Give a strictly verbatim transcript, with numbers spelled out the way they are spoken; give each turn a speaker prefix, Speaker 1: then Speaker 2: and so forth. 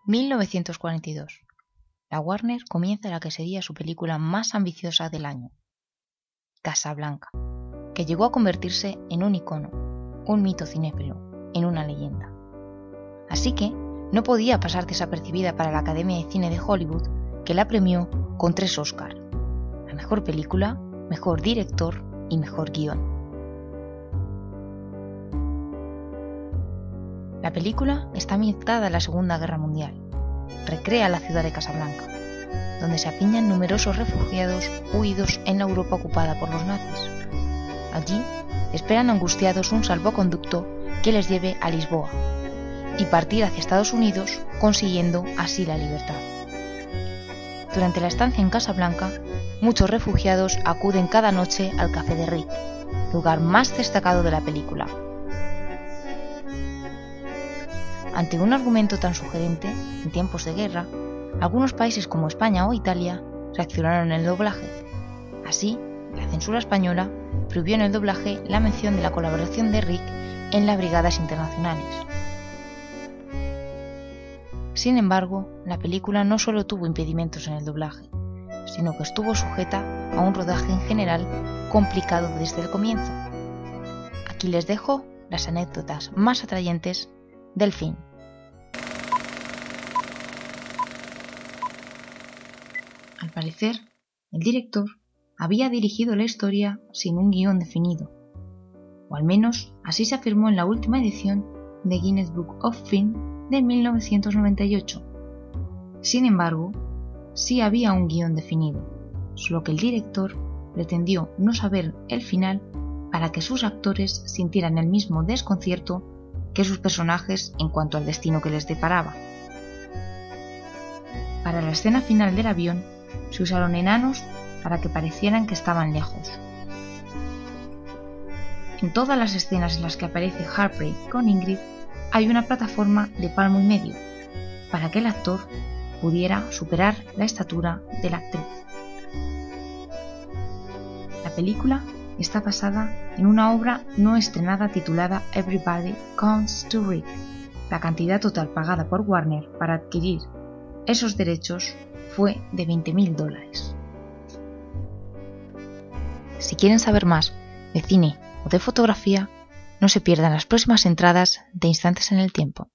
Speaker 1: mil novecientos cuarenta y dos. La Warner comienza la que sería su película más ambiciosa del año, Casablanca, que llegó a convertirse en un icono, un mito cinéfilo, en una leyenda. Así que no podía pasar desapercibida para la Academia de Cine de Hollywood, que la premió con tres Oscar: la mejor película, mejor director y mejor guión. La película está ambientada en la Segunda Guerra Mundial. Recrea la ciudad de Casablanca, donde se apiñan numerosos refugiados huidos en la Europa ocupada por los nazis. Allí esperan angustiados un salvoconducto que les lleve a Lisboa y partir hacia Estados Unidos, consiguiendo así la libertad. Durante la estancia en Casablanca, muchos refugiados acuden cada noche al Café de Rick, lugar más destacado de la película. Ante un argumento tan sugerente, en tiempos de guerra, algunos países como España o Italia reaccionaron en el doblaje. Así, la censura española prohibió en el doblaje la mención de la colaboración de Rick en las brigadas internacionales. Sin embargo, la película no solo tuvo impedimentos en el doblaje, sino que estuvo sujeta a un rodaje en general complicado desde el comienzo. Aquí les dejo las anécdotas más atrayentes del film. Al parecer, el director había dirigido la historia sin un guión definido, o al menos así se afirmó en la última edición de Guinness Book of Film de mil novecientos noventa y ocho. Sin embargo, sí había un guión definido, solo que el director pretendió no saber el final para que sus actores sintieran el mismo desconcierto que sus personajes en cuanto al destino que les deparaba. Para la escena final del avión se usaron enanos para que parecieran que estaban lejos. En todas las escenas en las que aparece Heartbreak con Ingrid hay una plataforma de palmo y medio para que el actor pudiera superar la estatura de la actriz. La película está basada en una obra no estrenada titulada Everybody Comes to Rick. La cantidad total pagada por Warner para adquirir esos derechos fue de veinte mil dólares. Si quieren saber más de cine o de fotografía, no se pierdan las próximas entradas de Instantes en el Tiempo.